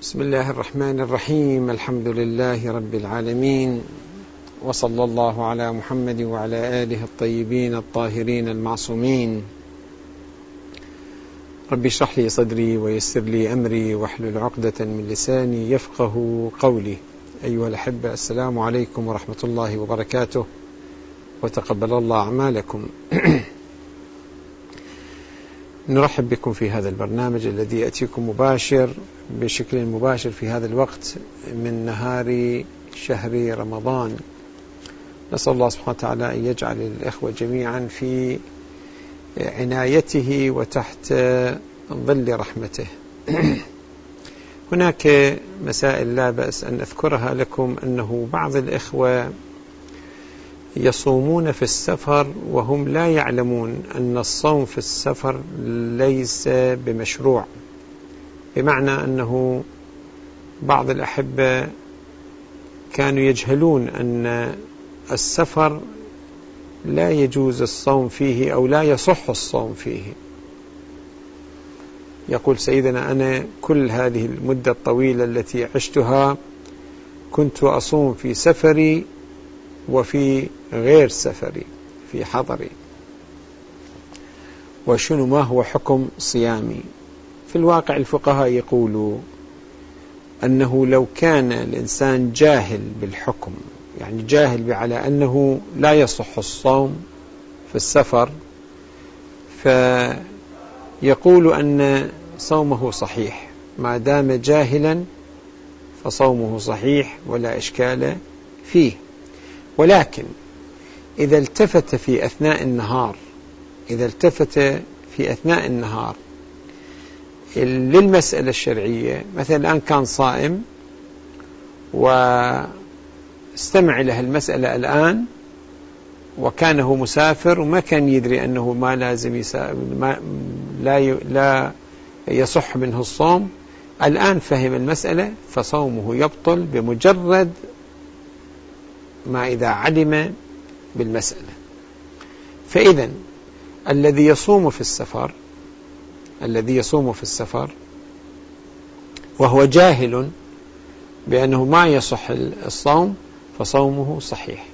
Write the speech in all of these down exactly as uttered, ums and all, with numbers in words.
بسم الله الرحمن الرحيم. الحمد لله رب العالمين، وصلى الله على محمد وعلى آله الطيبين الطاهرين المعصومين. رب اشرح لي صدري ويسر لي أمري واحلل عقدة من لساني يفقه قولي. أيها الأحبة، السلام عليكم ورحمة الله وبركاته، وتقبل الله أعمالكم. نرحب بكم في هذا البرنامج الذي يأتيكم مباشر بشكل مباشر في هذا الوقت من نهار شهر رمضان. نسأل الله سبحانه وتعالى أن يجعل الإخوة جميعا في عنايته وتحت ظل رحمته. هناك مسائل لا بأس أن أذكرها لكم، أنه بعض الإخوة يصومون في السفر وهم لا يعلمون أن الصوم في السفر ليس بمشروع، بمعنى أنه بعض الأحبة كانوا يجهلون أن السفر لا يجوز الصوم فيه أو لا يصح الصوم فيه. يقول سيدنا: أنا كل هذه المدة الطويلة التي عشتها كنت أصوم في سفري وفي غير سفري، في حضري، وشنو ما هو حكم صيامي؟ في الواقع الفقهاء يقولوا أنه لو كان الإنسان جاهل بالحكم، يعني جاهل على أنه لا يصح الصوم في السفر، فيقول أن صومه صحيح. ما دام جاهلا فصومه صحيح ولا إشكال فيه. ولكن إذا التفت في أثناء النهار إذا التفت في أثناء النهار للمسألة الشرعية، مثلا الآن كان صائم واستمع له المسألة الآن، وكان هو مسافر وما كان يدري أنه ما لازم ما لا لا يصح منه الصوم، الآن فهم المسألة فصومه يبطل بمجرد ما إذا علم بالمسألة. فإذا الذي يصوم في السفر الذي يصوم في السفر وهو جاهل بأنه ما يصح الصوم فصومه صحيح.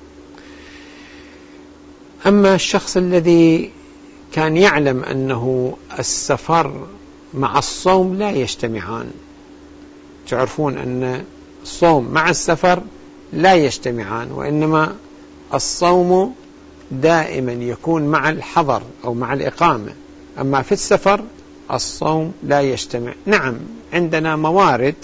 أما الشخص الذي كان يعلم أنه السفر مع الصوم لا يجتمعان، تعرفون أن الصوم مع السفر لا يجتمعان، وإنما الصوم دائما يكون مع الحضر أو مع الإقامة، أما في السفر الصوم لا يجتمع. نعم، عندنا موارد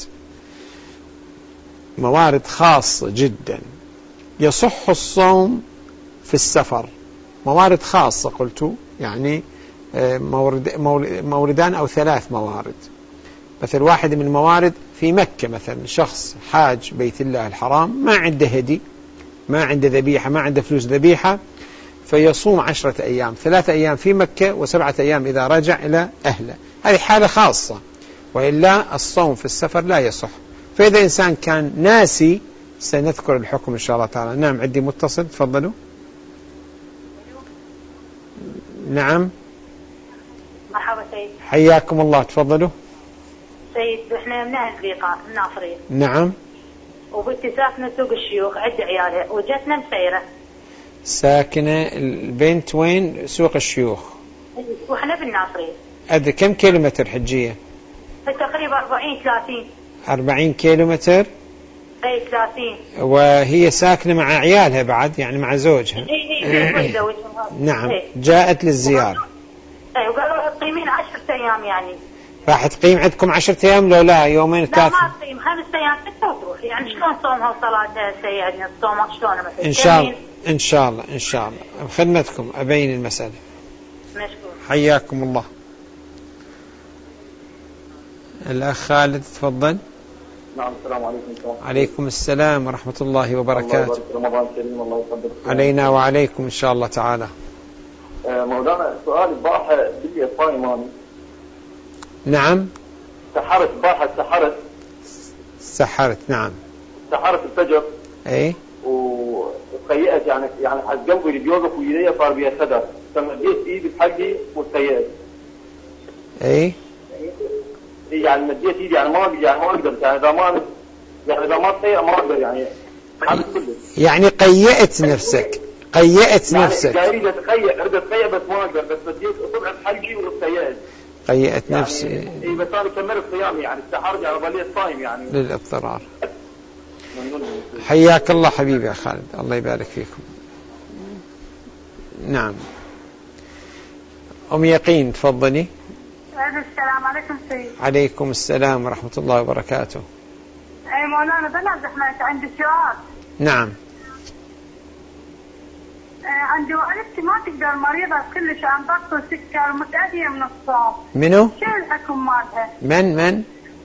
موارد خاصة جدا يصح الصوم في السفر، موارد خاصة قلت، يعني مورد موردان أو ثلاث موارد. مثل واحد من الموارد في مكة، مثلا شخص حاج بيت الله الحرام ما عنده هدي، ما عنده ذبيحة، ما عنده فلوس ذبيحة، فيصوم عشرة أيام، ثلاثة أيام في مكة وسبعة أيام إذا رجع إلى أهله. هذه حالة خاصة، وإلا الصوم في السفر لا يصح. فإذا إنسان كان ناسي سنذكر الحكم إن شاء الله تعالى. نعم، عندي متصل، تفضلوا. نعم، مرحبا سيد، حياكم الله، تفضلوا سيد. احنا من اهل بيقا الناصرين. نعم. وبنتي ساكنه سوق الشيوخ، عد عيالها وجتنا مسيره. ساكنه البنت وين؟ سوق الشيوخ. واحنا بالناصرين. أدري كم كيلومتر حجيه؟ تقريبا أربعين ثلاثين. أربعين كيلومتر. اي ثلاثين. وهي ساكنه مع عيالها بعد، يعني مع زوجها؟ اي اي نعم. ايه. جاءت للزياره. اي، وقالوا تقيمين عشرة ايام، يعني راح تقيم عندكم عشرة أيام لو لا يومين ثلاثة؟ لا، ما تقيم خمس أيام ستة وتروح. يعني شلون صومها وصلاتها سيدنا؟ الصوم شلون مثلا؟ إن شاء الله إن شاء الله إن شاء الله بخدمتكم أبين المسألة. مشكور، حياكم الله. الأخ خالد، تفضل. نعم، السلام عليكم. عليكم السلام ورحمة الله وبركاته. الله رمضان كريم، الله يقدر علينا وعليكم إن شاء الله تعالى. مولانا سؤال البارحة بلي صايماني. نعم. سحرت البارحة، سحرت سحرت نعم. سحرت الفجر. اي. وتخيئت، يعني يعني حد قلبي اللي بيوقف ويدي صار بيها خدر، فمديت ايدي بحقي وتخيئت. اي. يعني مديت ايدي يعني ما يعني ما اقدر يعني اذا ما يعني اذا ما تطيع ما اقدر يعني يعني قيأت نفسك قيأت يعني نفسك يعني اريد اتقيأ اريد اتقيأ بس ما اقدر بس مديت اصبع حلقي وتقيأت قيأت يعني نفسي اي بس انا كملت صيامي يعني استحرج على ظليت صايم يعني للاضطرار. حياك الله حبيبي يا خالد، الله يبارك فيكم. نعم أم يقين تفضلي. السلام عليكم سيد. عليكم السلام ورحمة الله وبركاته. اي مولانا بنازح معك عندي سؤال. نعم. آه عندي والدتي ما تقدر مريضة كلش عن ضغط وسكر متأذية من الصوم. منو؟ شو الحكم مالها؟ من من؟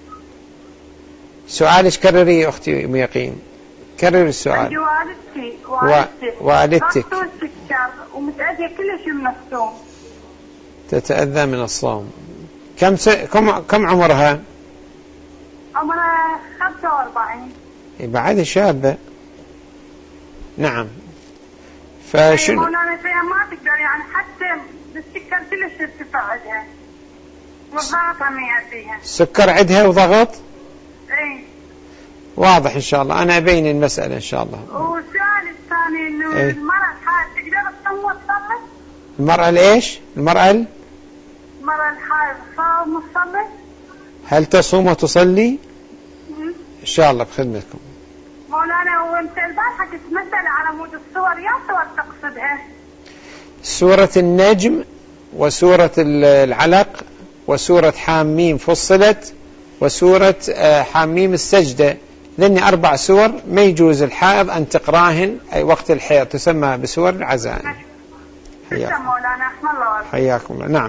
سؤالك كرري يا أختي أم يقين، كرر السؤال. عندي والدتي والدتي والدتك ضغط وسكر ومتأذية كلش من الصوم. تتأذى من الصوم. كم س... كم كم عمرها؟ عمرها خمسة وأربعين. بعد شابة. نعم. فشنو؟ مولانا فيها ما تقدر يعني حتى السكر كلش ارتفع عندها والضغط هم فيها. سكر عندها وضغط؟ اي. واضح إن شاء الله، أنا أبين المسألة إن شاء الله. والسؤال الثاني إنه إيه؟ المرأة الحائض تقدر تصوم وتصلي؟ المرأة الإيش؟ المرأة ال... المرأة الحائض تصوم وتصلي؟ هل تصوم وتصلي؟ إن شاء الله بخدمتكم. مولانا وانت البارحة كنت مسألة على مود الصور، يا صور تقصدها؟ سورة النجم وسورة العلق وسورة حاميم فصلت وسورة حاميم السجدة، لأن أربع سور ما يجوز الحائض أن تقراهن أي وقت الحيض، تسمى بسور العزائم. حياكم مولانا، أحمد الله. حياكم الله. نعم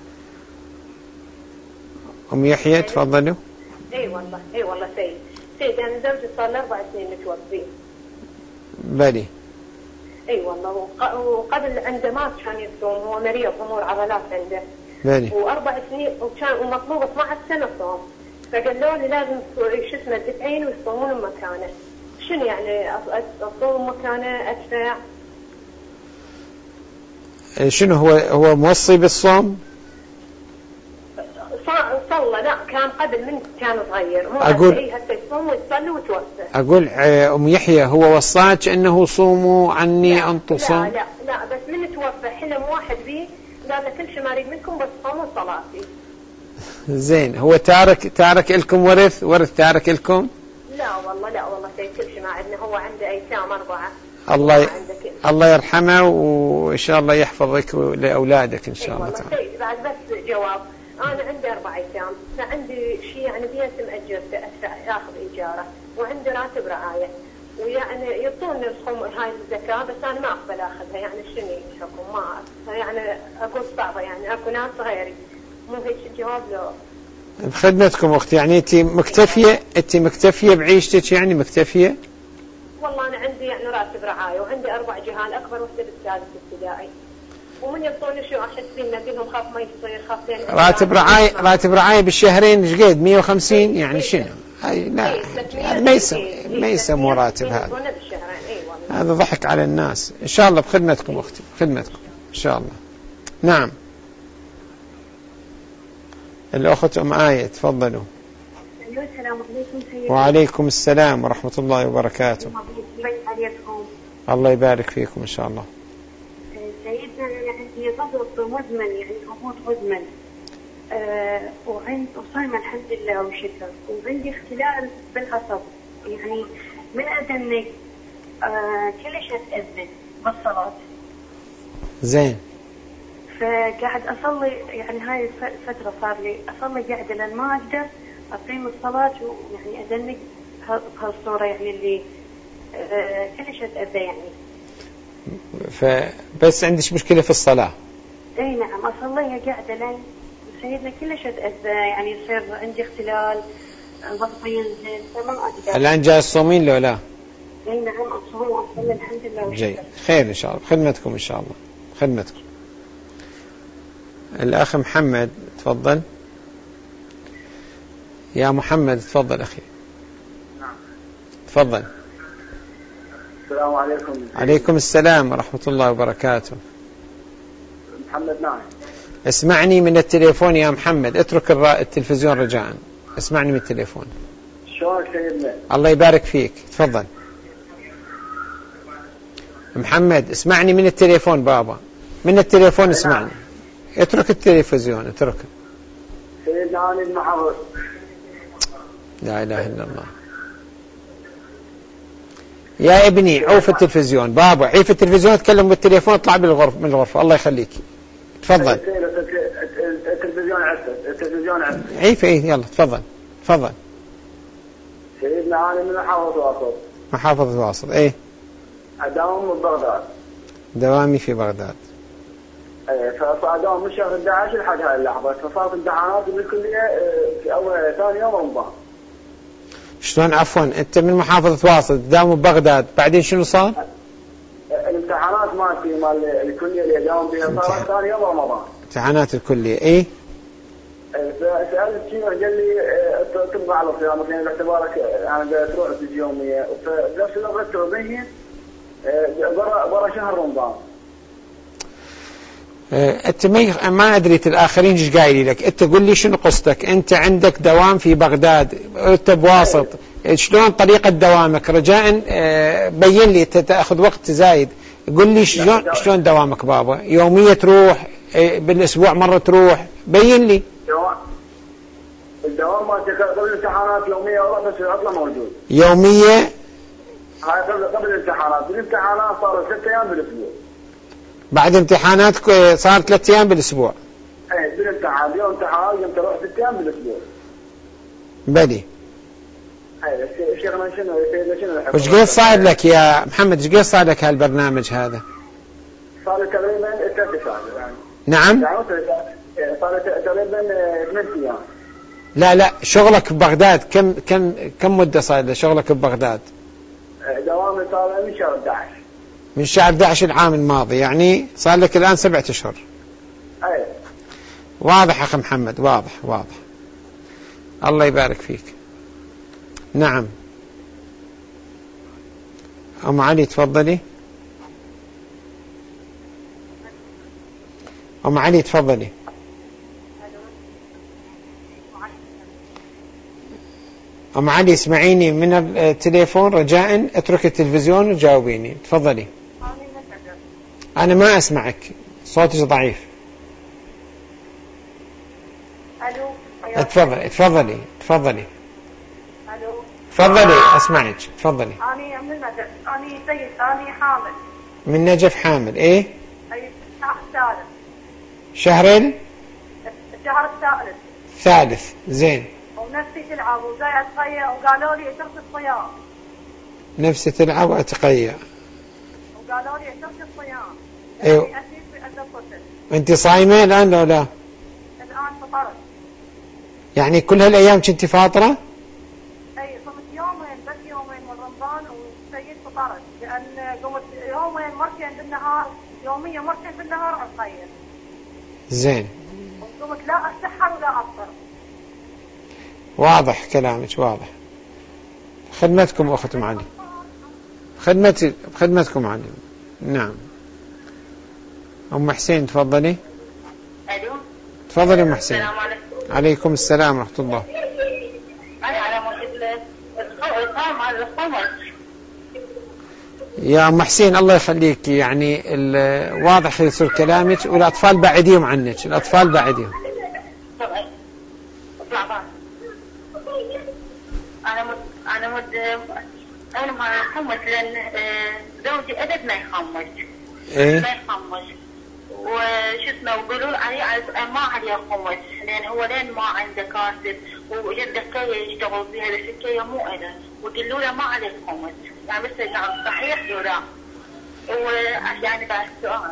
أم يحيى تفضلوا. اي والله اي والله سيد سيد انا زوجي صار له اربع سنين متوفي. بلي. اي والله وقبل عنده ما كان يصوم، هو مريض امور عضلات عنده. بلي. واربع سنين وكان ومطلوب اثنتي عشرة سنه صوم، فقالوا لي لازم شو اسمه تدفعين ويصومون بمكانه. شنو يعني اصوم مكانه ادفع؟ شنو هو هو موصي بالصوم؟ صلى لا كان قبل من كان صغير مو أقول اي حتى يصوم ويصلي وتوفى. أقول أم يحيى هو وصاك أنه صوموا عني أن تصوم؟ لا لا لا بس من توفى حلم واحد بيه قال له كل شيء ما اريد منكم بس صوموا صلاتي. زين. هو تارك تارك لكم ورث ورث تارك لكم؟ لا والله لا والله سيد كل شيء ما عندنا، هو عنده ايتام اربعه. الله ي... الله يرحمه وإن شاء الله يحفظك لأولادك إن شاء الله تعالى. سيد بعد بس جواب، أنا عندي أربع أيتام، فعندي شيء يعني بيت مأجرته أدفع آخذ إيجاره، وعندي راتب رعاية، ويعني يعطوني رسوم هاي الزكاة بس أنا ما أقبل أخذها، يعني شنو الحكم؟ ما يعني أقول صعبة يعني أكو ناس غيري، مو هيك الجواب له. بخدمتكم أختي، يعني أنت مكتفية أنت مكتفية بعيشتك يعني مكتفية؟ والله أنا عندي يعني راتب رعاية وعندي أربع جهال، أكبر وحدة بالثالث ابتدائي. ومن يعطوني شو أحس فينا قلهم خاف ما يصير خاف لين راتب رعاية راتب رعاية بالشهرين ايش قد مية وخمسين يعني شنو؟ هاي لا ما يسمى ما يسمى راتب هذا، هذا ضحك على الناس. إن شاء الله بخدمتكم أختي بخدمتكم إن شاء الله. نعم الأخت أم آية تفضلوا. السلام عليكم سيدي. وعليكم السلام ورحمة الله وبركاته. عليكم. الله يبارك فيكم إن شاء الله. سيدنا أنا عندي ضغط مزمن يعني هبوط مزمن أه وعند وصايمة الحمد لله وشكر، وعندي اختلال بالعصب يعني من أذني أه كلش أتأذن بالصلاة. زين. فقاعد أصلي يعني هاي الفترة صار لي أصلي قاعدة لأن ما أقدر أقيم الصلاة ويعني أذنك بهالصورة يعني اللي أه كلش أتأذى يعني. فبس عندش مشكلة في الصلاة؟ اي نعم اصليها قاعدة لين سيدنا كلش اتأذى يعني يصير عندي اختلال ضغطي ينزل فما اقدر. الآن جاء الصومين لو لا؟ اي نعم اصوم واصلي الحمد لله. جيد خير إن شاء الله خدمتكم إن شاء الله خدمتكم. الأخ محمد تفضل. يا محمد تفضل أخي. نعم تفضل. السلام عليكم. عليكم السلام ورحمة الله وبركاته. محمد ناعم. اسمعني من التليفون يا محمد، اترك التلفزيون رجاء، اسمعني من التليفون. شلونك سيدنا؟ الله يبارك فيك، تفضل. محمد اسمعني من التليفون بابا، من التليفون اسمعني، اترك التلفزيون اترك. سيدنا أنا المحافظ. لا إله إلا الله. يا ابني عوف التلفزيون بابا، عيف التلفزيون، اتكلم بالتليفون، اطلع بالغرفة من الغرفة، الله يخليك. تفضل. التلفزيون عسل، التلفزيون عسل. عيف ايه، يلا تفضل تفضل. سيدنا أنا من محافظة واسط. محافظة واسط، ايه. أداوم ببغداد. دوامي في بغداد. ايه، فأداوم من شهر أحد عشر لحد هاي اللحظة، فصارت امتحانات بالكلية في أول ثاني يوم رمضان. شلون عفوا انت من محافظة واسط داوم ببغداد، بعدين شنو صار؟ الامتحانات مالتي مال الكلية اللي اداوم بها صارت ثاني يوم رمضان. امتحانات الكلية، ايه. فسألت شيء قال لي تبقى على صيامك يعني باعتبارك يعني تروح باليومية، وفي نفس الوقت به برا برا شهر رمضان. انت ما ما ادري الاخرين ايش قايلين لك، انت قل لي شنو قصتك، انت عندك دوام في بغداد، انت بواسط، شلون طريقة دوامك؟ رجاء بين لي، تاخذ وقت زايد، قل لي شلون شلون دوامك بابا؟ يومية تروح، بالاسبوع مرة تروح، بين لي. الدوام مالتي قبل الامتحانات يومية والله، بس العطلة موجود. يومية؟ هاي قبل قبل الامتحانات، بالامتحانات صاروا ست ايام بالاسبوع. بعد امتحانات صار ثلاث ايام بالاسبوع. ايه بالامتحان، يوم امتحان يوم تروح ست ايام بالاسبوع. بدي. ايه شيخنا شنو شنو وش قد صاير لك يا محمد، ايش قد صاير لك هالبرنامج هذا؟ صار لي تقريبا ثلاث شهور يعني. نعم؟ يعني صار لي تقريبا ثمان ايام. لا لا، شغلك ببغداد كم كم كم مدة صار شغلك ببغداد؟ دوامي صار من شهر أحد عشر. من شهر أحد عشر العام الماضي، يعني صار لك الآن سبعة أشهر. أي. واضح أخي محمد، واضح واضح. الله يبارك فيك. نعم. أم علي تفضلي. أم علي تفضلي. أم علي اسمعيني من التليفون رجاء، اترك التلفزيون وجاوبيني، تفضلي. أنا ما أسمعك، صوتك ضعيف. ألو. تفضلي تفضلي تفضلي. ألو. تفضلي أسمعك، تفضلي. أنا من نجف، أنا سيد، أنا حامل. من نجف حامل، إيه؟ أي الشهر الثالث. شهرين؟ الشهر الثالث. ثالث، زين. ونفسي تلعب وجاي أتقيأ وقالوا لي اترك الصيام. نفسي تلعب وأتقيأ. وقالوا لي اترك الصيام. ايوه. أسيب بأدب. أنت صايمة الآن لو لا؟ الآن فطرت. يعني كل هالأيام كنت فاطرة؟ أي صمت يومين بس، يومين من رمضان وسيد فطرت، لأن قمت يومين مرتين بالنهار، يوميا مرتين بالنهار أتقيأ. زين. وقمت لا أسحر ولا أفطر. واضح كلامك، واضح. خدمتكم أخت معلم، خدمتي خدمتكم معلم. نعم. أم حسين تفضلي. ألو. تفضلي أم حسين. السلام عليكم. عليكم السلام ورحمة الله. أنا على مود الصوم على الصوم. يا أم حسين الله يخليك، يعني واضح يصير كلامك، والأطفال بعديهم عنك، الأطفال بعديهم. أنا مد أنا مد أنا ما يخمس، لأن زوجي أبد ما يخمس. إيه؟ ما يخمس. وش اسمه ويقولوا عليه ما عليه خمس، لأن هو لين ما عنده كاسب، وجده كي يشتغل فيها، بس الكي مو إله، وقالوا له ما عليه خمس، يعني بس يعني صحيح ولا. ويعني بعد السؤال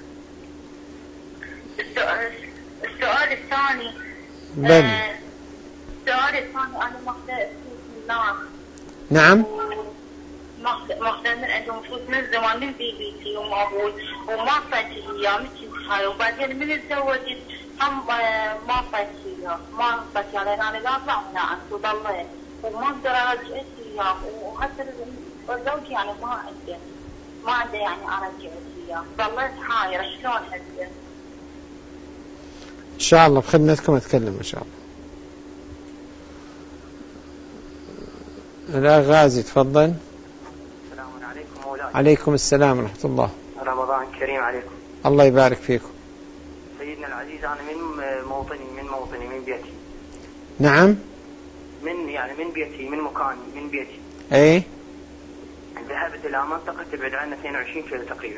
السؤال السؤال الثاني. بل. السؤال الثاني أنا ماخذة فلوس من الناس. نعم. ماخذة من عندهم فلوس من زمان، من بي بي تي وما أبوي، وما أعطيتي إياه مثل هاي، وبعدين من تزوجت هم ما أعطيتي إياه، ما أعطيتي إياه، لأن أنا لا أطلع من عندك وضليت، وما أقدر أرجع إياه، وحتى زوجي يعني ما عنده ما عنده يعني أرجع إياه، ضليت حايرة شلون هسه. إن شاء الله بخدمتكم أتكلم إن شاء الله. الأخ غازي تفضل. السلام عليكم مولاي. عليكم السلام ورحمة الله. رمضان كريم عليكم. الله يبارك فيكم. سيدنا العزيز أنا من موطني من موطني من بيتي. نعم. من يعني من بيتي من مكاني من بيتي. إيه. ذهبت إلى منطقة تبعد عنا اثنين وعشرين كيلو تقريبا.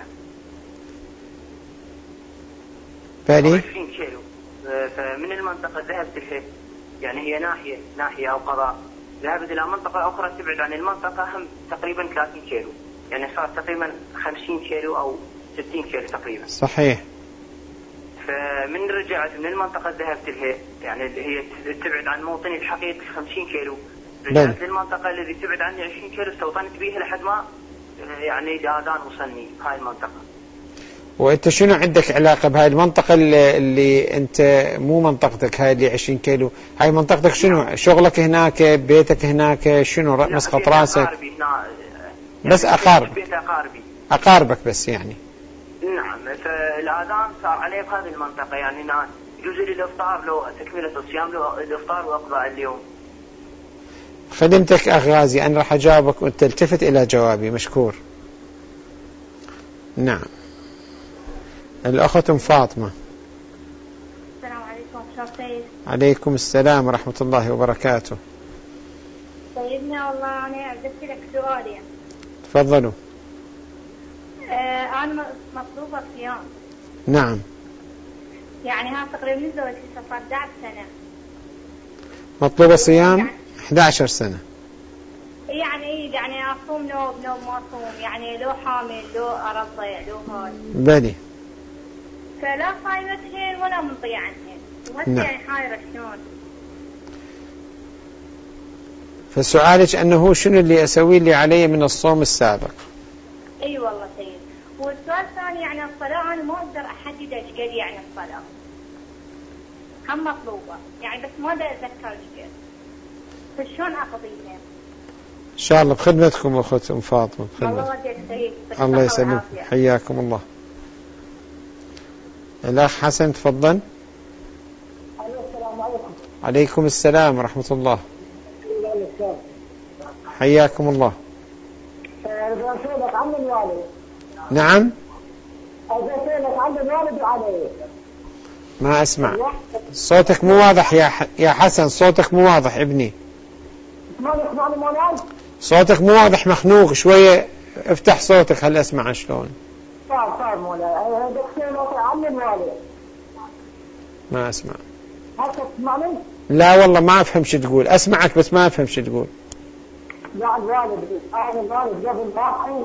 بالي. عشرين كيلو. فمن المنطقة ذهبت إليه يعني هي ناحية ناحية أو قضاء. ذهبت إلى منطقة أخرى تبعد عن المنطقة هم تقريبا ثلاثين كيلو. يعني صار تقريبا خمسين كيلو أو ستين كيلو تقريبا. صحيح. فمن رجعت من المنطقة ذهبت لها يعني هي تبعد عن موطني الحقيقي خمسين كيلو. رجعت للمنطقة الذي تبعد عني عشرين كيلو استوطنت بيها لحد ما يعني دادان وصلني هاي المنطقة. وانت شنو عندك علاقة بهاي المنطقة اللي, اللي انت مو منطقتك هاي اللي عشرين كيلو؟ هاي منطقتك شنو؟ شغلك هناك؟ بيتك هناك؟ شنو مسقط راسك؟ أقاربي هنا. بس أقارب. بيت أقاربي. أقاربك بس يعني. نعم. فالآذان صار عليه بهذه المنطقة يعني يجوز لي الإفطار لو تكملة الصيام لو الإفطار وأقضاء اليوم. خدمتك أخ غازي أنا راح أجاوبك وأنت التفت إلى جوابي مشكور. نعم. الأخت أم فاطمة. السلام عليكم شرطين. عليكم السلام ورحمة الله وبركاته. سيدنا والله أنا عدت لك سؤال يعني. تفضلوا. آه أنا مطلوبة صيام. نعم. يعني ها تقريبا من زوجتي صار أحد عشر سنة. مطلوبة صيام يعني أحد عشر سنة. يعني يعني أصوم نوب نوب ما أصوم يعني لو حامل لو أرضع لو هاي. بلي. فلا صايمتهن ولا منطي عنهن. وهسه نعم. يعني حايرة شلون. فسؤالك أنه شنو اللي أسوي اللي علي من الصوم السابق؟ أي أيوة والله سيد. والسؤال الثاني يعني الصلاة أنا ما أقدر أحدد إيش قد يعني الصلاة. هم مطلوبة يعني بس ما أقدر أتذكر إيش قد. فشلون أقضيها؟ إن شاء الله بخدمتكم أخت أم فاطمة بخدمتكم. الله يسلمك سيد. الله يسلمك حياكم الله. الأخ حسن تفضل. السلام عليكم. عليكم السلام ورحمة الله. حياكم الله. أسألك عن الوالد. نعم. أسألك عن الوالد وعلي. ما أسمع صوتك مو واضح يا ح... يا حسن صوتك مو واضح ابني. ما يسمعني مولاي؟ صوتك مو واضح مخنوق شوية افتح صوتك هل أسمع شلون. صار صار مولاي. أسألك عن الوالد. ما أسمع. هل تسمعني؟ لا والله ما أفهم شو تقول أسمعك بس ما أفهم شو تقول. لا الوالد أنا الوالد قبل ما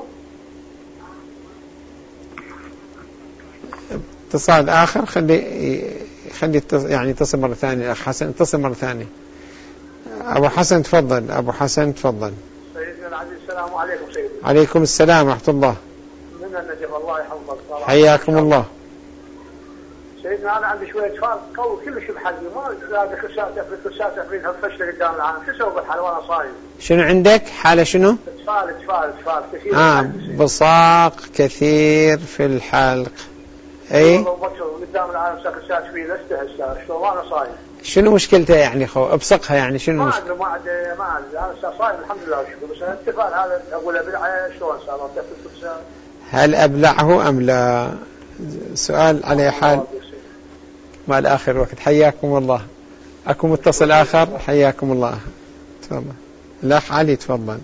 اتصال آخر خلي خلي يعني اتصل مرة ثانية الأخ حسن اتصل مرة ثانية. أبو حسن تفضل. أبو حسن تفضل. سيدنا العزيز السلام عليكم سيدنا. عليكم السلام ورحمة الله. من النجف الله يحفظك. حياكم الله. سيدنا أنا عندي شوية فارق قوي كلش بحالي ما هذا كساتة في كساتة في هالفشل قدام العالم شو أسوي بالحال وأنا صايم. شنو عندك حالة شنو؟ تفال تفال تفال كثير. آه بصاق كثير في الحلق. أي. والله بكر قدام العالم ساكت ساكت فيه لسه شلون وأنا صايم. شنو مشكلته يعني خو ابصقها يعني شنو ما أدري ما أدري ما أدري أنا صايم الحمد لله وشكر بس التفال هذا أقول أبلعه شلون صار الله. هل أبلعه أم لا؟ سؤال على حال مع الآخر وقت. حياكم الله. أكو متصل آخر. حياكم الله. تفضل الأخ علي تفضل.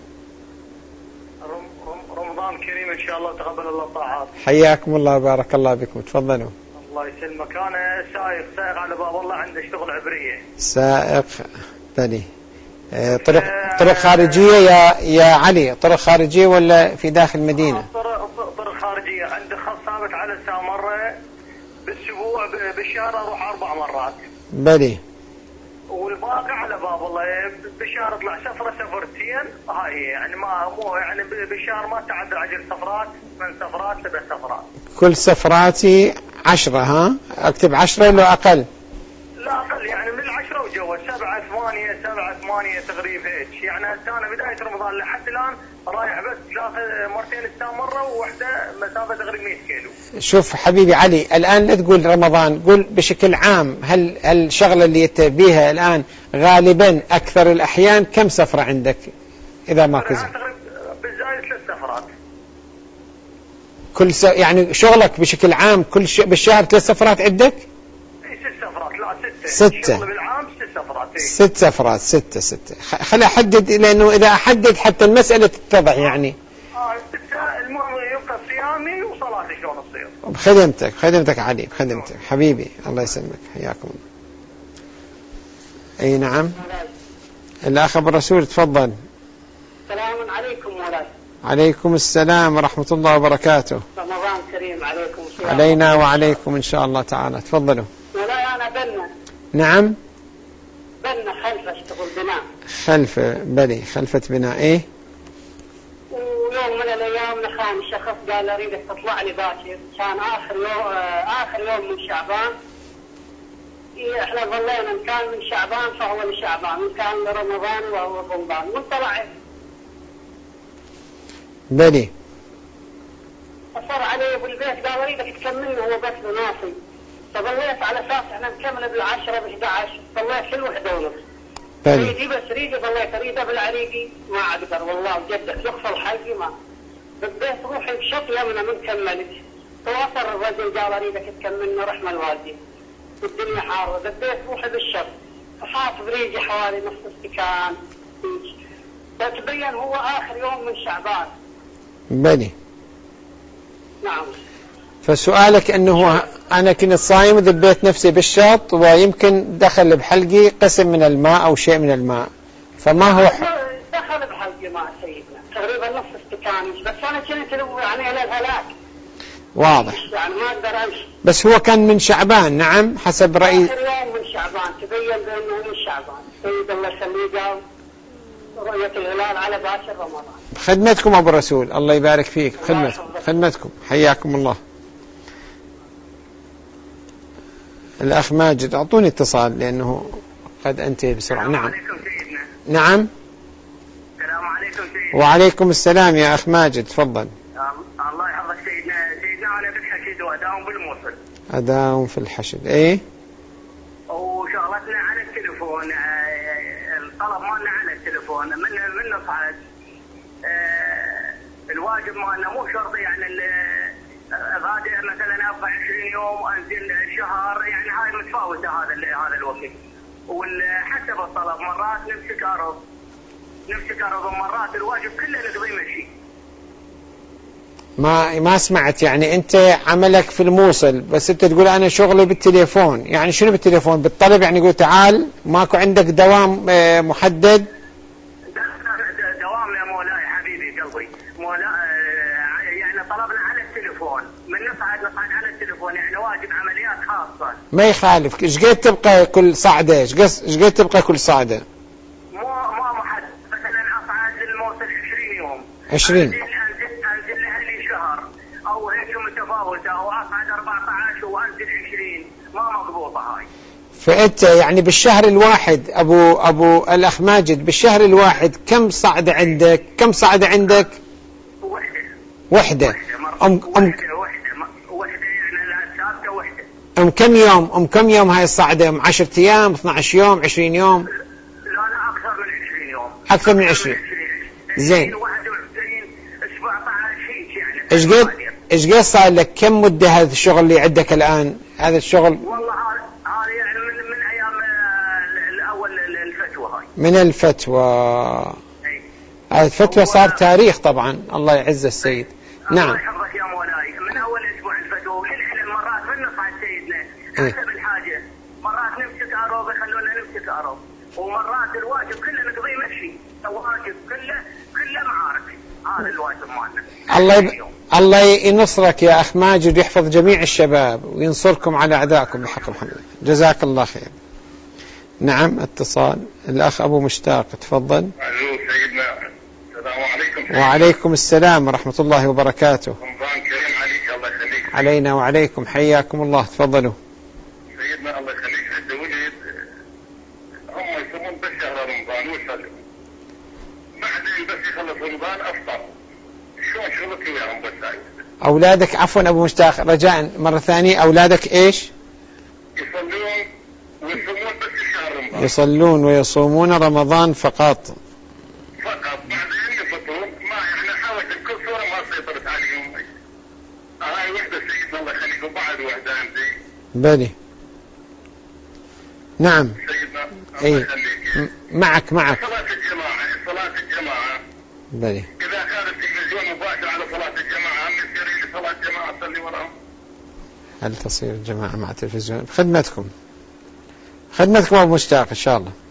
رمضان كريم إن شاء الله تقبل الله طاعات. حياكم الله بارك الله بكم تفضلوا. الله يسلمك. أنا سائق سائق على باب الله عنده شغل عبرية. سائق بلي. طرق طرق خارجية يا يا علي طرق خارجية ولا في داخل المدينة؟ طرق طرق خارجية. عندي خط ثابت على الساعة مرة بالأسبوع بالشهر أروح أربع مرات. بلي. والباقي على باب الله بالشهر اطلع سفرة سفرتين هاي يعني ما مو يعني بالشهر ما تعدى عشر سفرات من سفرات سبع سفرات. كل سفراتي عشرة ها أكتب عشرة لو أقل. لا أقل يعني من العشرة وجوا سبعة ثمانية سبعة ثمانية ثمانية تقريبا هيك، يعني هسه انا بدايه رمضان لحد الان رايح بس ثلاث مرتين الساعه مره وواحده مسافه تقريبا مئة كيلو. شوف حبيبي علي، الآن لا تقول رمضان، قول بشكل عام، هل الشغلة اللي بيها الآن غالبا أكثر الأحيان كم سفرة عندك إذا ما كذب؟ بالزايد ثلاث سفرات كل س... يعني شغلك بشكل عام كل ش... بالشهر ثلاث سفرات عندك؟ اي ست سفرات، لا ستة ستة شغل بالعام ست سفرات. ايه ست سفرات ستة ستة خلي أحدد، لأنه إذا أحدد حتى المسألة تتضح يعني. اه ستة المهم يبقى صيامي وصلاتي شلون تصير. بخدمتك بخدمتك علي، بخدمتك حبيبي، الله يسلمك، حياكم الله. أي نعم. الأخ أبو الرسول تفضل. السلام عليكم مولاي. عليكم السلام ورحمة الله وبركاته. رمضان كريم عليكم. علينا وعليكم إن شاء الله تعالى. تفضلوا. مولاي أنا بنا. نعم. بنا خلف اشتغل بناء. خلف بني خلفة بناء. إيه. ويوم من الأيام نخان شخص قال أريدك تطلع لي باكر، كان آخر يوم آخر يوم من شعبان. إحنا ظلينا إن كان من شعبان فهو لشعبان، إن كان لرمضان وهو رمضان، وطلع بني. أصر عليه بالبيت قال أريدك تكملني، هو بس ناصي. فظليت على أساس إحنا نكمل بالعشرة بإحدى عشر، ظليت في الوحدة ونص. ريدي بس ريدي ظليت أريد بالعريقي ما أقدر والله بجد يقفل حلقي ما. بالبيت روحي بشط يمنا من كملت. فوصل الرجل قال أريدك تكملني، رحمة الوالدين. والدنيا حارة، بديت روحي بالشط. فحاط بريجي حوالي نص استكان. فتبين هو آخر يوم من شعبان. بني. نعم. فسؤالك أنه أنا كنت صايم ذبيت نفسي بالشط ويمكن دخل بحلقي قسم من الماء أو شيء من الماء، فما هو دخل بحلقي ماء سيدنا تقريبا نص استكان، بس أنا كنت يعني على الهلاك. واضح. يعني ما أقدر أمشي. بس هو كان من شعبان. نعم حسب رأي. آخر يوم من شعبان تبين بأنه من شعبان. سيد الله يخليه قال رؤية الهلال على باكر رمضان. خدمتكم أبو الرسول، الله يبارك فيك. خدمتكم خدمتكم حياكم الله. الأخ ماجد أعطوني اتصال لأنه قد أنتهي بسرعة. نعم. عليكم سيدنا. نعم. السلام عليكم سيدنا. وعليكم السلام يا أخ ماجد تفضل. الله يحفظك سيدنا. سيدنا أنا بالحشد وأداوم بالموصل. أداوم في الحشد. إيه. وشغلتنا على التليفون، الطلب مالنا على التليفون من من نصعد. الواجب مالنا مو شرط يعني غادي مثلا ابقى عشرين يوم وانزل شهر، يعني هاي متفاوته هذا هذا الوقت. وحسب الطلب مرات نمسك ارض نمسك ارض ومرات الواجب كله نقضي مشي. ما ما سمعت، يعني أنت عملك في الموصل بس أنت تقول أنا شغلي بالتليفون، يعني شنو بالتليفون؟ بالطلب يعني يقول تعال ماكو عندك دوام محدد؟ دوام يا مولاي حبيبي قلبي مولاي، يعني طلبنا على التليفون من نصعد نصعد على التليفون، يعني واجب عمليات خاصة. ما يخالف. ايش قد تبقى كل صعدة؟ ايش قد تبقى كل صعدة؟ مو مو محدد، مثلا اصعد للموصل عشرين يوم. عشرين. انزل انزل لي شهر او هيك متفاوتة، او اصعد أربعة عشر وانزل عشرين، ما مضبوطة هاي. فأنت يعني بالشهر الواحد أبو أبو الأخ ماجد بالشهر الواحد كم صعدة عندك؟ كم صعدة عندك؟ وحدة. وحدة. أم أم وحدة وحدة يعني لا ثابتة وحدة. أم كم يوم؟ أم كم يوم هاي الصعدة؟ أم عشرة أيام؟ اثني عشر يوم؟ عشرين يوم؟ لا لا أكثر من عشرين يوم. أكثر من عشرين. زين. واحد وعشرين سبعة عشر شيء يعني. إيش قد إيش قد صار لك؟ كم مدة هذا الشغل اللي عندك الآن؟ هذا الشغل؟ والله هذا يعني من من أيام الأول الفتوى هاي. من الفتوى. هذه الفتوى صار تاريخ طبعا. الله يعز السيد. نعم. الله يحفظك يا مولاي. من أول أسبوع الفتوى وللعلم مرات من نصعد سيدنا حسب الحاجة، مرات نمسك أرض يخلونا نمسك أرض، ومرات الواجب كله نقضي مشي، الواجب كله كله معارك. هذا الواجب مالنا. الله يب... الله ينصرك يا أخ ماجد ويحفظ جميع الشباب وينصركم على أعدائكم بحق محمد. جزاك الله خير. نعم اتصال الأخ أبو مشتاق تفضل. ألو سيدنا. السلام عليكم. وعليكم السلام ورحمة الله وبركاته. رمضان كريم عليك. الله يخليك. علينا وعليكم حياكم الله. تفضلوا. سيدنا الله يخليك. عند ولد هم يصومون بس شهر رمضان وش يخلص رمضان افطر، شلون شغلتي وياهم بس هاي؟ أولادك عفوا أبو مشتاق رجاء مرة ثانية، أولادك إيش؟ يصلون ويصومون بس شهر رمضان. يصلون ويصومون رمضان فقط. فقط بعدين يفطرون، ما يعني حاولت بكل صورة ما سيطرت عليهم. هاي وحدة سيدنا الله يخليكم، بعد وحدة عندي. بلي. نعم. سيدنا أي. الله يخليك. معك معك. صلاة الجماعة، صلاة الجماعة. بلي. إذا كان التلفزيون مباشر على صلاة الجماعة، هم يصير لي صلاة جماعة أصلي وراهم. هل تصير الجماعة مع التلفزيون؟ خدمتكم. خدمتكم أبو مشتاق إن شاء الله.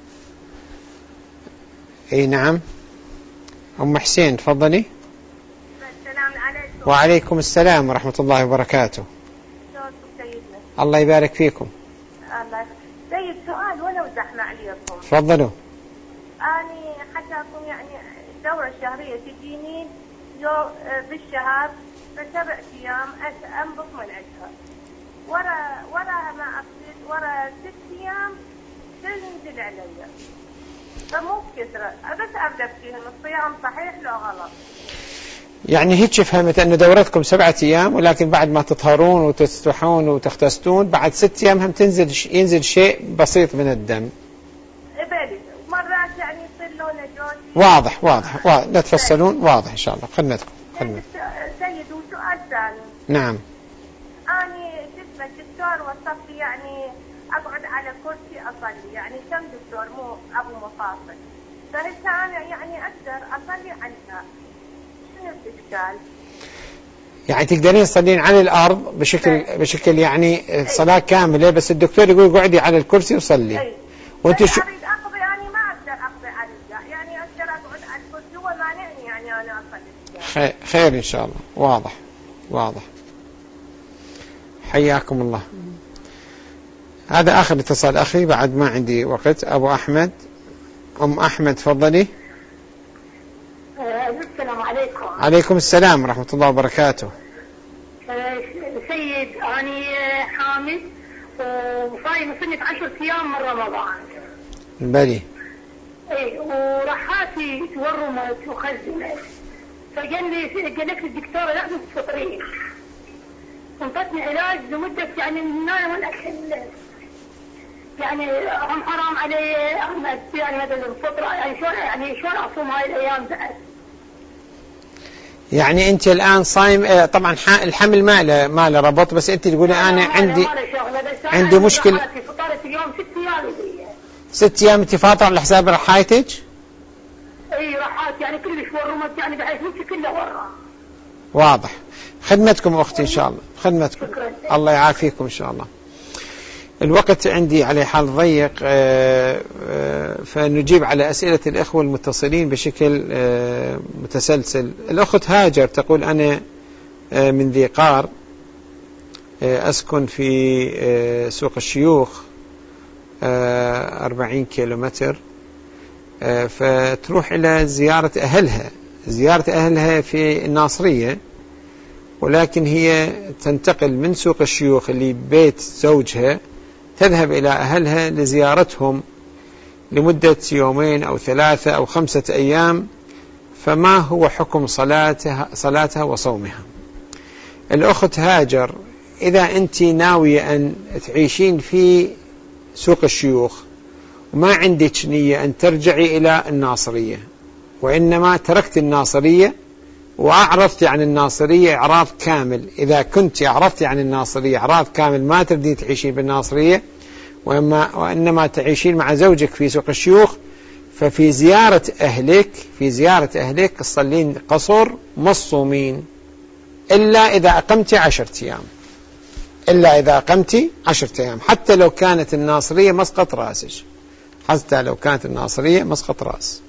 اي نعم. ام حسين تفضلي. السلام عليكم. وعليكم السلام ورحمة الله وبركاته. الله يبارك فيكم. الله. سيد سؤال ولو زحمة عليكم. تفضلوا. أنا حتىكم يعني الدورة الشهرية تجيني يوم بالشهر فسبع أيام أنبط من عندها. ورا ورا ما أقصد ورا ست أيام تنزل علي. فمو بكثرة، بس أبدأ فيهم الصيام صحيح لو غلط. يعني هيك فهمت أن دورتكم سبعة أيام، ولكن بعد ما تطهرون وتستحون وتغتسلون بعد ست أيام هم تنزل ينزل شيء بسيط من الدم. إبالي مرات يعني يصير لونه جوش. واضح واضح, واضح. لا تفصلون واضح إن شاء الله. خدمتكم. خدمتكم. سيد وسؤال ثاني. نعم. أنا جسمي الدكتور وصف لي يعني أقعد على كرسي أصلي، يعني كم دكتور مو أبو مفاصل، فهسه أنا يعني أقدر أصلي عنها، شنو الإشكال؟ يعني تقدرين تصلين على الأرض بشكل أي. بشكل يعني صلاة كاملة، بس الدكتور يقول قعدي على الكرسي وصلي. أي. وأنت شو؟ أريد أقضي يعني ما أقدر أقضي عليها، يعني أقدر أقعد على الكرسي هو مانعني يعني أنا أصلي. خير, خير إن شاء الله. واضح واضح. حياكم الله. هذا آخر اتصال أخي بعد ما عندي وقت. أبو أحمد. أم أحمد تفضلي. السلام عليكم. عليكم السلام ورحمة الله وبركاته. سيد أنا حامل وصايم سنة عشر أيام من رمضان. بلي. إيه ورحاتي تورمت وخزنت، فقال لي قالت الدكتورة لازم تفطرين، انطتني علاج لمدة يعني من والأكل يعني هم حرام علي يعني هذا الفطرة، يعني شلون يعني شلون أصوم هاي الأيام بعد؟ يعني أنت الآن صايم طبعا الحمل ما له ما له ربط، بس أنت تقولي أنا عندي عندي مشكلة. فطرت اليوم ست أيام. ست أيام أنت فاطرة على حساب رحايتك؟ إي رحات يعني كلش ورمت يعني بحيث وجهي كله ورا. واضح. خدمتكم أختي إن شاء الله. خدمتكم. الله يعافيكم إن شاء الله. الوقت عندي على حال ضيق، فنجيب على أسئلة الإخوة المتصلين بشكل متسلسل. الأخت هاجر تقول أنا من ذي قار، أسكن في سوق الشيوخ أربعين كيلومتر، فتروح إلى زيارة أهلها زيارة أهلها في الناصرية، ولكن هي تنتقل من سوق الشيوخ اللي بيت زوجها تذهب إلى أهلها لزيارتهم لمدة يومين أو ثلاثة أو خمسة أيام، فما هو حكم صلاتها, صلاتها وصومها؟ الأخت هاجر، إذا أنت ناوية أن تعيشين في سوق الشيوخ وما عندك نية أن ترجعي إلى الناصرية، وإنما تركت الناصرية وأعرضت عن الناصرية إعراض كامل، إذا كنت أعرضت عن الناصرية إعراض كامل ما تبدين تعيشين بالناصرية وإما وإنما تعيشين مع زوجك في سوق الشيوخ، ففي زيارة أهلك في زيارة أهلك تصلين قصر مصومين، إلا إذا أقمت عشرة أيام إلا إذا أقمت عشرة أيام حتى لو كانت الناصرية مسقط راسك حتى لو كانت الناصرية مسقط راس.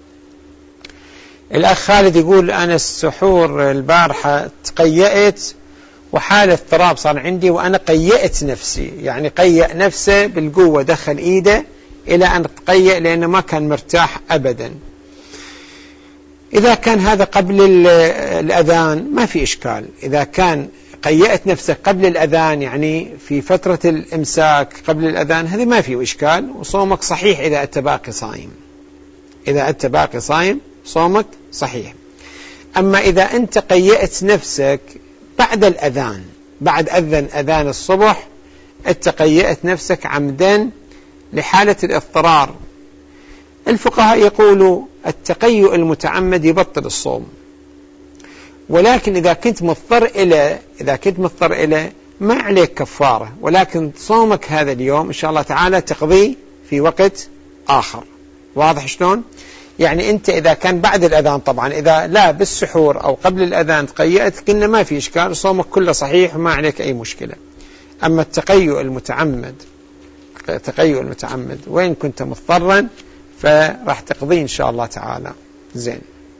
الأخ خالد يقول أنا السحور البارحة تقيأت وحالة اضطراب صار عندي، وأنا قيأت نفسي، يعني قيأ نفسه بالقوة، دخل إيده إلى أن تقيأ لأنه ما كان مرتاح أبدا. إذا كان هذا قبل الأذان ما في إشكال، إذا كان قيأت نفسك قبل الأذان يعني في فترة الإمساك قبل الأذان هذا ما في إشكال، وصومك صحيح إذا أنت باقي صايم إذا أنت باقي صايم صومك صحيح. أما إذا أنت قيأت نفسك بعد الأذان، بعد أذن أذان الصبح أنت قيأت نفسك عمدا لحالة الاضطرار، الفقهاء يقولوا التقيؤ المتعمد يبطل الصوم، ولكن إذا كنت مضطر إلى إذا كنت مضطر إلى ما عليك كفارة، ولكن صومك هذا اليوم إن شاء الله تعالى تقضي في وقت آخر. واضح شلون؟ يعني أنت إذا كان بعد الأذان، طبعا إذا لا بالسحور أو قبل الأذان تقيأت قلنا ما في إشكال، صومك كله صحيح وما عليك أي مشكلة. أما التقيؤ المتعمد التقيؤ المتعمد وين كنت مضطرا فراح تقضي إن شاء الله تعالى زين،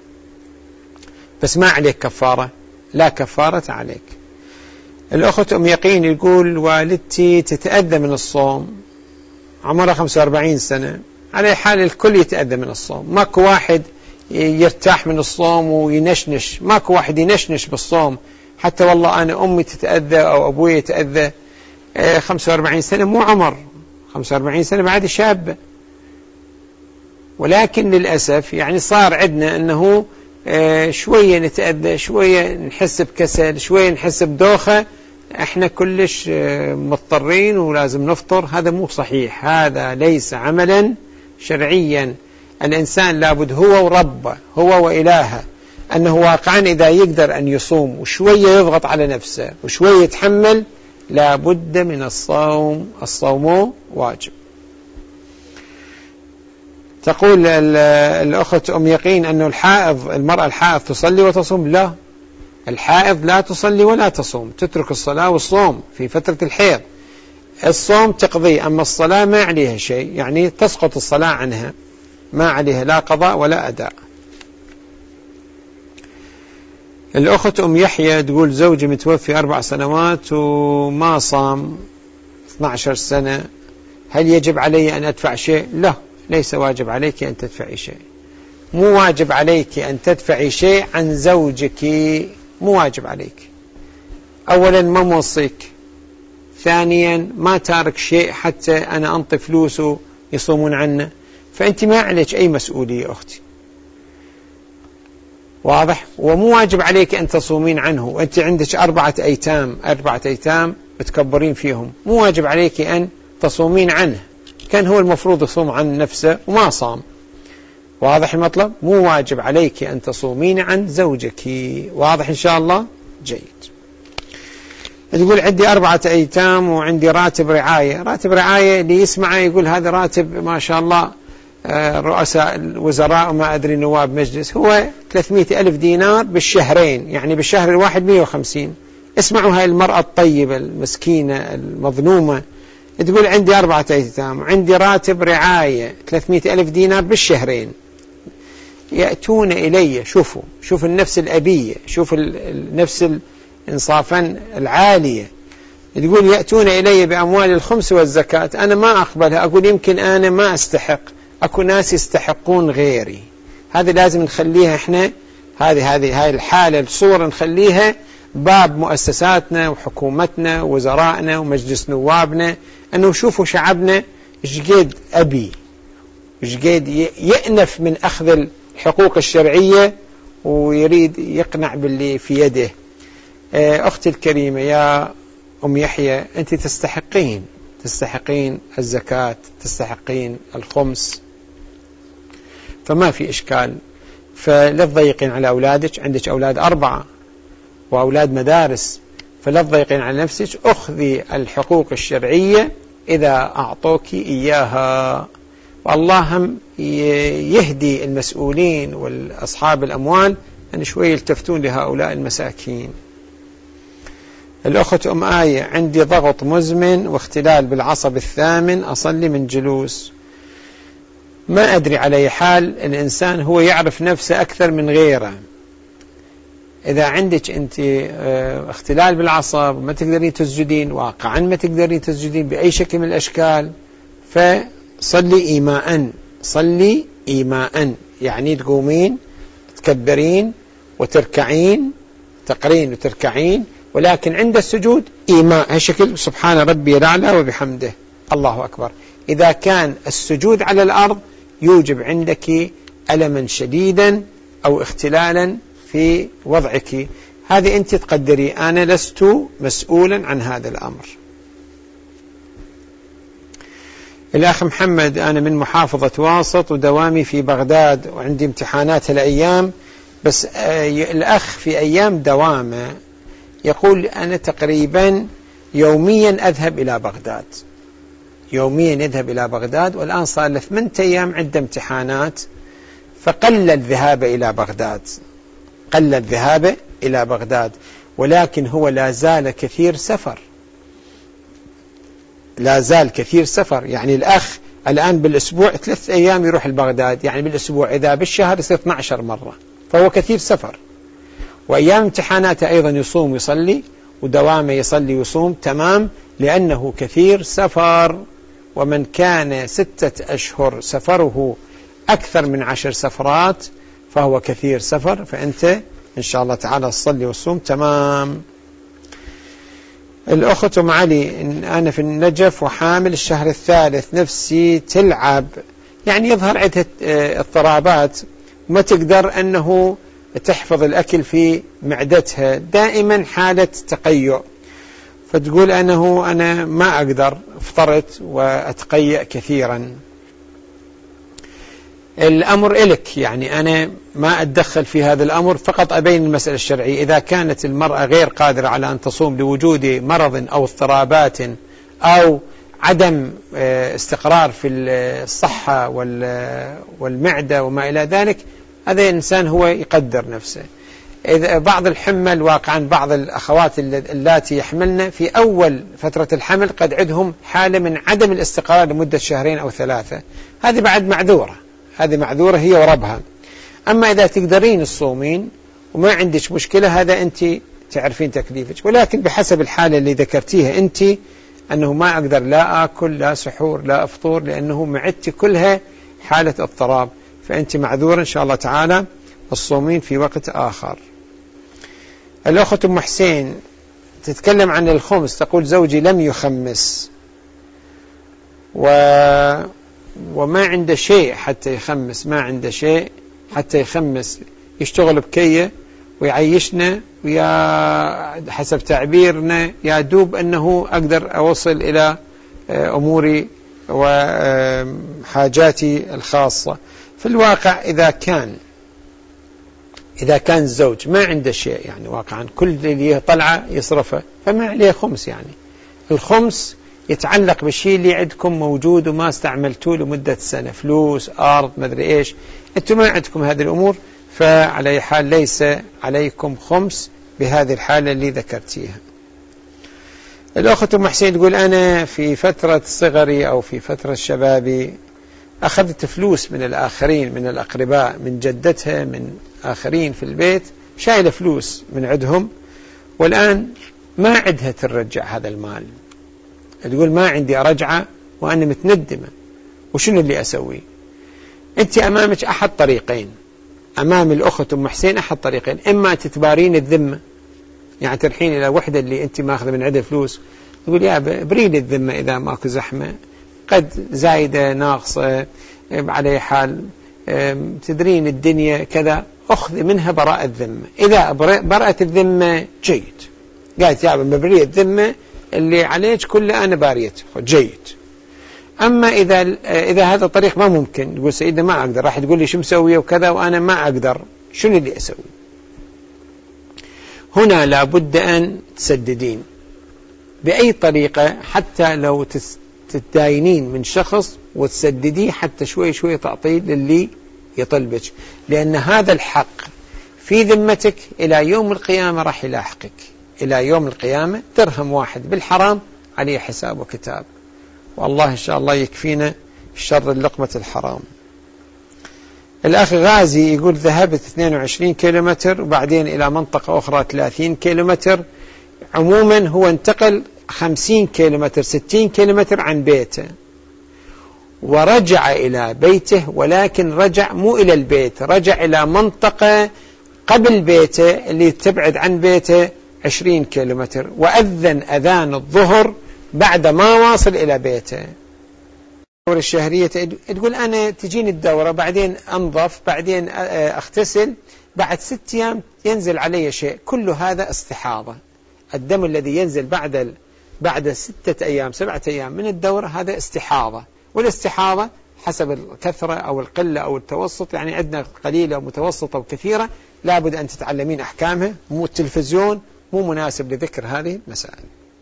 بس ما عليك كفارة، لا كفارة عليك. الأخت أم يقين يقول والدتي تتأذى من الصوم، عمرها خمسة وأربعين سنة، على حال الكل يتأذى من الصوم، ماكو واحد يرتاح من الصوم وينشنش، ماكو واحد ينشنش بالصوم، حتى والله أنا أمي تتأذى أو أبوي يتأذى. خمسة وأربعين سنة مو عمر، خمسة وأربعين سنة بعد شاب، ولكن للأسف يعني صار عندنا أنه شوية نتأذى، شوية نحس بكسل، شوية نحس بدوخة، احنا كلش مضطرين ولازم نفطر. هذا مو صحيح، هذا ليس عملا شرعيا. الإنسان لابد هو وربه، هو وإلهه، أنه واقعا إذا يقدر أن يصوم وشوية يضغط على نفسه وشوية يتحمل، لابد من الصوم. الصوم واجب. تقول الأخت أم يقين أنه الحائض المرأة الحائض تصلي وتصوم. لا، الحائض لا تصلي ولا تصوم، تترك الصلاة والصوم في فترة الحيض. الصوم تقضي، أما الصلاة ما عليها شيء، يعني تسقط الصلاة عنها، ما عليها لا قضاء ولا أداء. الأخت أم يحيى تقول زوجي متوفي أربع سنوات وما صام اثنتي عشرة سنة، هل يجب علي أن أدفع شيء؟ لا، ليس واجب عليك أن تدفعي شيء. مو واجب عليك أن تدفعي شيء عن زوجك، مو واجب عليك. أولا ما موصيك، ثانيا ما تارك شيء حتى أنا أنطي فلوسه يصومون عنه، فأنت ما عليك أي مسؤولية أختي. واضح؟ ومو واجب عليك أن تصومين عنه، وأنت عندك أربعة أيتام أربعة أيتام بتكبرين فيهم، مو واجب عليك أن تصومين عنه، كان هو المفروض يصوم عن نفسه وما صام. واضح المطلب؟ مو واجب عليك أن تصومين عن زوجك. واضح إن شاء الله؟ جيد. تقول عندي أربعة أيتام وعندي راتب رعاية. راتب رعاية اللي يسمعه يقول هذا راتب ما شاء الله رؤساء الوزراء وما أدري نواب مجلس، هو ثلاثمائة ألف دينار بالشهرين، يعني بالشهر الواحد مئة وخمسين. اسمعوا هاي المرأة الطيبة المسكينة المظلومة، تقول عندي أربعة أيتام وعندي راتب رعاية ثلاثمائة ألف دينار بالشهرين. يأتون إلي، شوفوا شوف النفس الأبية، شوف النفس الإنصافا العالية، تقول يأتون إلي بأموال الخمس والزكاة، أنا ما أقبلها، أقول يمكن أنا ما أستحق، أكو ناس يستحقون غيري. هذه لازم نخليها إحنا، هذه هذه هاي الحالة الصورة نخليها باب مؤسساتنا وحكومتنا ووزرائنا ومجلس نوابنا، أنه شوفوا شعبنا إيش قد أبي، إيش قد يأنف من أخذ الحقوق الشرعية ويريد يقنع باللي في يده. أختي الكريمة يا أم يحيى، أنت تستحقين تستحقين الزكاة، تستحقين الخمس، فما في إشكال. فلا تضيقين على أولادك، عندك أولاد أربعة وأولاد مدارس، فلا تضيقين على نفسك، أخذي الحقوق الشرعية إذا أعطوك إياها. والله هم يهدي المسؤولين والأصحاب الأموال أن شوي يلتفتون لهؤلاء المساكين. الأخت أم آية، عندي ضغط مزمن واختلال بالعصب الثامن، أصلي من جلوس. ما أدري على حال، الإنسان هو يعرف نفسه أكثر من غيره. إذا عندك أنت اختلال بالعصب ما تقدرين تسجدين، واقعا ما تقدرين تسجدين بأي شكل من الأشكال، فصلي إيماء، صلي إيماء، يعني تقومين تكبرين وتركعين، تقرين وتركعين، ولكن عند السجود إيماء هالشكل، سبحان ربي الأعلى وبحمده، الله أكبر. إذا كان السجود على الأرض يوجب عندك ألما شديدا أو اختلالا في وضعك، هذه أنت تقدري، أنا لست مسؤولا عن هذا الأمر. الأخ محمد: أنا من محافظة واسط ودوامي في بغداد وعندي امتحانات الأيام، بس الأخ في أيام دوامه يقول أنا تقريبا يوميا أذهب إلى بغداد، يوميا يذهب إلى بغداد، والآن صار له ثمانية أيام عنده امتحانات، فقل الذهاب إلى بغداد، قل الذهاب إلى بغداد، ولكن هو لا زال كثير سفر، لا زال كثير سفر. يعني الأخ الآن بالأسبوع ثلاث أيام يروح لبغداد، يعني بالأسبوع إذا بالشهر يصير اثنتي عشرة مرة، فهو كثير سفر. وأيام امتحاناته أيضا يصوم ويصلي، ودوامه يصلي ويصوم تمام، لأنه كثير سفر. ومن كان ستة أشهر سفره أكثر من عشر سفرات فهو كثير سفر، فأنت إن شاء الله تعالى تصلي وتصوم تمام. الأخت أم علي: أنا في النجف وحامل الشهر الثالث، نفسي تلعب، يعني يظهر عدة اضطرابات، وما تقدر أنه تحفظ الأكل في معدتها، دائما حالة تقيؤ، فتقول أنه أنا ما أقدر، افطرت وأتقيأ كثيرا. الأمر إلك، يعني أنا ما أتدخل في هذا الأمر، فقط أبين المسألة الشرعية. إذا كانت المرأة غير قادرة على أن تصوم لوجود مرض أو اضطرابات أو عدم استقرار في الصحة والمعدة وما إلى ذلك، هذا الإنسان هو يقدر نفسه. إذا بعض الحمل، واقعا بعض الأخوات اللاتي يحملن في أول فترة الحمل قد عندهم حالة من عدم الاستقرار لمدة شهرين أو ثلاثة، هذه بعد معذورة، هذه معذورة هي وربها. أما إذا تقدرين الصومين وما عندك مشكلة، هذا أنت تعرفين تكليفك، ولكن بحسب الحالة اللي ذكرتيها أنت، أنه ما أقدر لا أكل لا سحور لا أفطور، لأنه معدتي كلها حالة اضطراب، فأنت معذورة إن شاء الله تعالى الصومين في وقت آخر. الأخت أم حسين تتكلم عن الخمس، تقول زوجي لم يخمس و... وما عنده شيء حتى يخمس، ما عنده شيء حتى يخمس، يشتغل بكية ويعيشنا، ويا حسب تعبيرنا يا دوب أنه أقدر أوصل إلى أموري وحاجاتي الخاصة. في الواقع إذا كان إذا كان الزوج ما عنده شيء، يعني واقعا كل اللي طلعه يصرفه، فما عليه خمس. يعني الخمس يتعلق بالشيء اللي عندكم موجود وما استعملتوه لمدة سنة، فلوس، أرض، مدري إيش، أنتم ما عندكم هذه الأمور، فعلى حال ليس عليكم خمس بهذه الحالة اللي ذكرتيها. الأخت أم حسين تقول أنا في فترة صغري أو في فترة شبابي أخذت فلوس من الآخرين، من الأقرباء، من جدتها، من آخرين في البيت، شايلة فلوس من عندهم، والآن ما عندها ترجع هذا المال. تقول ما عندي أرجعه وأنا متندمة، وشنو اللي أسوي؟ أنت أمامك أحد طريقين، أمام الأخت أم حسين أحد طريقين، إما تتبارين الذمة، يعني ترحين إلى وحدة اللي أنت ماخذ من عندها فلوس، تقول يا برين الذمة إذا ماكو زحمة، قد زايدة ناقصة، على حال تدرين الدنيا كذا، أخذ منها براءة الذمة. إذا براءة الذمة جيد، قالت يا مبرية الذمة اللي عليك كله أنا باريته جيد. أما إذا إذا هذا الطريق ما ممكن، تقول سيدنا ما أقدر، راح تقول لي شو مسويه وكذا وأنا ما أقدر، شنو اللي أسوي؟ هنا لابد أن تسددين بأي طريقة، حتى لو تتداينين من شخص وتسدديه، حتى شوي شوي تعطيه للي يطلبك، لأن هذا الحق في ذمتك إلى يوم القيامة راح يلاحقك، إلى يوم القيامة درهم واحد بالحرام عليه حساب وكتاب، والله إن شاء الله يكفينا شر اللقمة الحرام. الأخ غازي يقول ذهبت اثنين وعشرين كيلومتر وبعدين إلى منطقة أخرى ثلاثين كيلومتر، عموما هو انتقل خمسين كيلومتر ستين كيلومتر عن بيته، ورجع إلى بيته، ولكن رجع مو إلى البيت، رجع إلى منطقة قبل بيته اللي تبعد عن بيته عشرين كيلومتر، وأذن أذان الظهر بعد ما واصل إلى بيته. الدورة الشهرية تقول أنا تجيني الدورة بعدين أنظف بعدين أغتسل بعد ست أيام ينزل علي شيء، كل هذا استحاضة. الدم الذي ينزل بعد بعد ستة أيام سبعة أيام من الدورة هذا استحاضة. والاستحاضة حسب الكثرة أو القلة أو التوسط، يعني عندنا قليلة ومتوسطة وكثيرة، لابد أن تتعلمين أحكامها. مو التلفزيون مو مناسب لذكر هذه المسائل.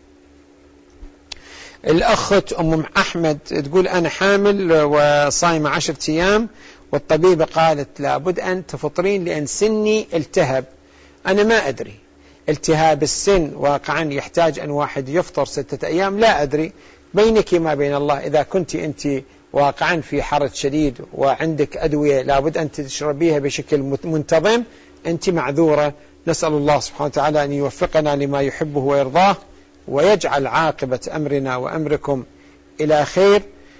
الأخت أم أحمد تقول أنا حامل وصايمة عشرة أيام والطبيبة قالت لابد أن تفطرين لأن سني التهب. أنا ما أدري التهاب السن واقعا يحتاج أن واحد يفطر ستة أيام، لا أدري، بينك ما بين الله. إذا كنت أنت واقعا في حرج شديد وعندك أدوية لابد أن تشربيها بشكل منتظم، أنت معذورة. نسأل الله سبحانه وتعالى أن يوفقنا لما يحبه ويرضاه ويجعل عاقبة أمرنا وأمركم إلى خير،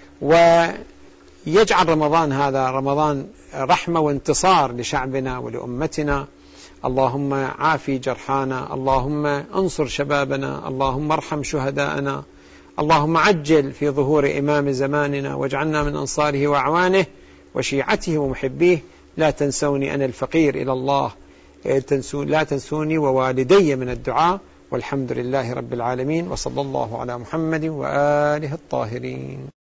ويجعل رمضان هذا رمضان رحمة وانتصار لشعبنا ولأمتنا. اللهم عافي جرحانا، اللهم انصر شبابنا، اللهم ارحم شهداءنا، اللهم عجل في ظهور إمام زماننا واجعلنا من أنصاره وأعوانه وشيعته ومحبيه. لا تنسوني أنا الفقير إلى الله، لا تنسوني ووالدي من الدعاء. والحمد لله رب العالمين، وصلى الله على محمد وآله الطاهرين.